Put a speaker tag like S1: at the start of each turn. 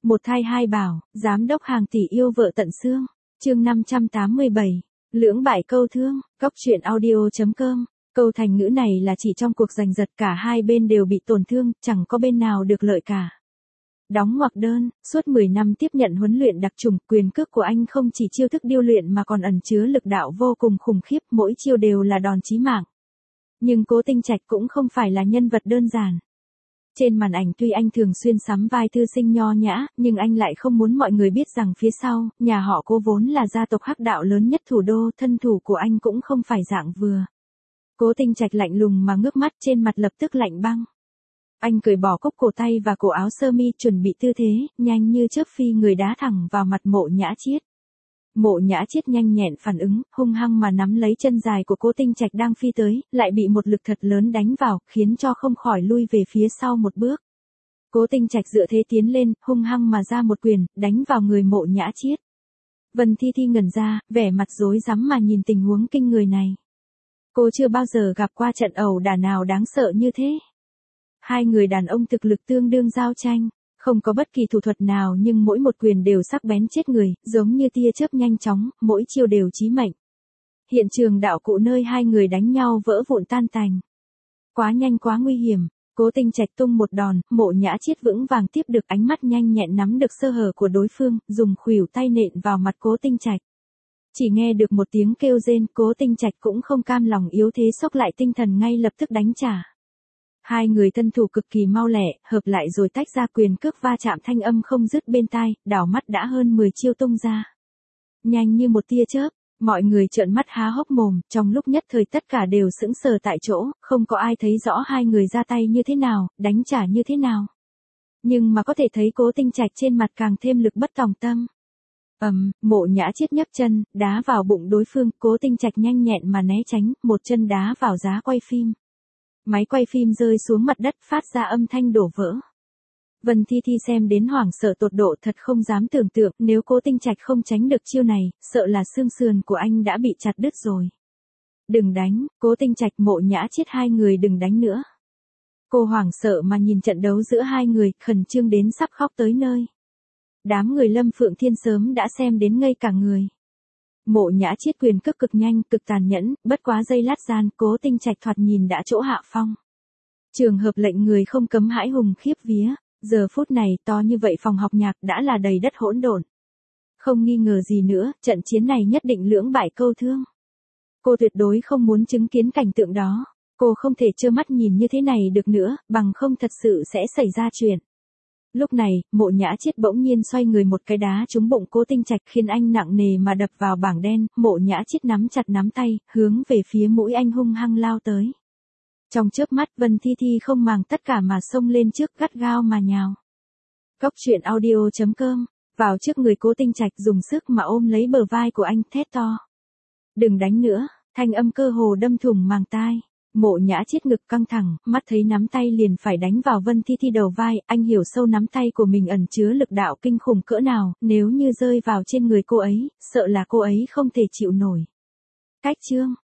S1: Một thai hai bảo, giám đốc hàng tỷ yêu vợ tận xương. Chương 587. Lưỡng bại câu thương, Cóc truyện audio.com. Câu thành ngữ này là chỉ trong cuộc giành giật cả hai bên đều bị tổn thương, chẳng có bên nào được lợi cả. Đóng ngoặc đơn, suốt 10 năm tiếp nhận huấn luyện đặc trùng, quyền cước của anh không chỉ chiêu thức điêu luyện mà còn ẩn chứa lực đạo vô cùng khủng khiếp, mỗi chiêu đều là đòn chí mạng. Nhưng Cố Tinh Trạch cũng không phải là nhân vật đơn giản. Trên màn ảnh tuy anh thường xuyên sắm vai thư sinh nho nhã, nhưng anh lại không muốn mọi người biết rằng phía sau, nhà họ Cố vốn là gia tộc hắc đạo lớn nhất thủ đô, thân thủ của anh cũng không phải dạng vừa. Cố Tinh Trạch lạnh lùng mà ngước mắt, trên mặt lập tức lạnh băng. Anh cởi bỏ cúc cổ tay và cổ áo sơ mi, chuẩn bị tư thế, nhanh như chớp phi người đá thẳng vào mặt Mộ Nhã Chiết. Mộ Nhã Chiết nhanh nhẹn phản ứng, hung hăng mà nắm lấy chân dài của Cố Tinh Trạch đang phi tới, lại bị một lực thật lớn đánh vào, khiến cho không khỏi lui về phía sau một bước. Cố Tinh Trạch dựa thế tiến lên, hung hăng mà ra một quyền, đánh vào người Mộ Nhã Chiết. Vân Thi Thi ngẩn ra, vẻ mặt rối rắm mà nhìn tình huống kinh người này. Cô chưa bao giờ gặp qua trận ẩu đả nào đáng sợ như thế. Hai người đàn ông thực lực tương đương giao tranh, không có bất kỳ thủ thuật nào nhưng mỗi một quyền đều sắc bén chết người, giống như tia chớp nhanh chóng, mỗi chiêu đều chí mệnh. Hiện trường đạo cụ nơi hai người đánh nhau vỡ vụn tan tành. Quá nhanh quá nguy hiểm, Cố Tinh Trạch tung một đòn, Mộ Nhã Chiết vững vàng tiếp được, ánh mắt nhanh nhẹn nắm được sơ hở của đối phương, dùng khuỷu tay nện vào mặt Cố Tinh Trạch. Chỉ nghe được một tiếng kêu rên, Cố Tinh Trạch cũng không cam lòng yếu thế, xốc lại tinh thần ngay lập tức đánh trả. Hai người thân thủ cực kỳ mau lẹ, hợp lại rồi tách ra, quyền cước va chạm thanh âm không dứt bên tai, đảo mắt đã hơn 10 chiêu tung ra. Nhanh như một tia chớp, mọi người trợn mắt há hốc mồm, trong lúc nhất thời tất cả đều sững sờ tại chỗ, không có ai thấy rõ hai người ra tay như thế nào, đánh trả như thế nào. Nhưng mà có thể thấy Cố Tinh Trạch trên mặt càng thêm lực bất tòng tâm. Mộ Nhã Chiết nhấc chân, đá vào bụng đối phương, Cố Tinh Trạch nhanh nhẹn mà né tránh, một chân đá vào giá quay phim. Máy quay phim rơi xuống mặt đất, phát ra âm thanh đổ vỡ. Vân Thi Thi xem đến hoảng sợ tột độ, thật không dám tưởng tượng, nếu Cố Tinh Trạch không tránh được chiêu này, sợ là xương sườn của anh đã bị chặt đứt rồi. Đừng đánh, Cố Tinh Trạch, Mộ Nhã Chiết, hai người đừng đánh nữa. Cô hoảng sợ mà nhìn trận đấu giữa hai người, khẩn trương đến sắp khóc tới nơi. Đám người Lâm Phượng Thiên sớm đã xem đến ngây cả người. Mộ Nhã Chiết quyền cước cực nhanh, cực tàn nhẫn, bất quá giây lát gian, Cố Tinh Trạch thoạt nhìn đã chỗ hạ phong. Trường hợp lệnh người không cấm hãi hùng khiếp vía, giờ phút này to như vậy phòng học nhạc đã là đầy đất hỗn độn. Không nghi ngờ gì nữa, trận chiến này nhất định lưỡng bại câu thương. Cô tuyệt đối không muốn chứng kiến cảnh tượng đó, cô không thể trơ mắt nhìn như thế này được nữa, bằng không thật sự sẽ xảy ra chuyện. Lúc này, Mộ Nhã Chiết bỗng nhiên xoay người một cái đá trúng bụng Cố Tinh Trạch, khiến anh nặng nề mà đập vào bảng đen. Mộ Nhã Chiết nắm chặt nắm tay, hướng về phía mũi anh hung hăng lao tới. Trong chớp mắt, Vân Thi Thi không màng tất cả mà xông lên trước, gắt gao mà nhào. Cóc truyện audio.com, vào trước người Cố Tinh Trạch, dùng sức mà ôm lấy bờ vai của anh, thét to. Đừng đánh nữa, thanh âm cơ hồ đâm thủng màng tai. Mộ Nhã Chiết ngực căng thẳng, mắt thấy nắm tay liền phải đánh vào Vân Thi Thi đầu vai, anh hiểu sâu nắm tay của mình ẩn chứa lực đạo kinh khủng cỡ nào, nếu như rơi vào trên người cô ấy, sợ là cô ấy không thể chịu nổi. Cách chương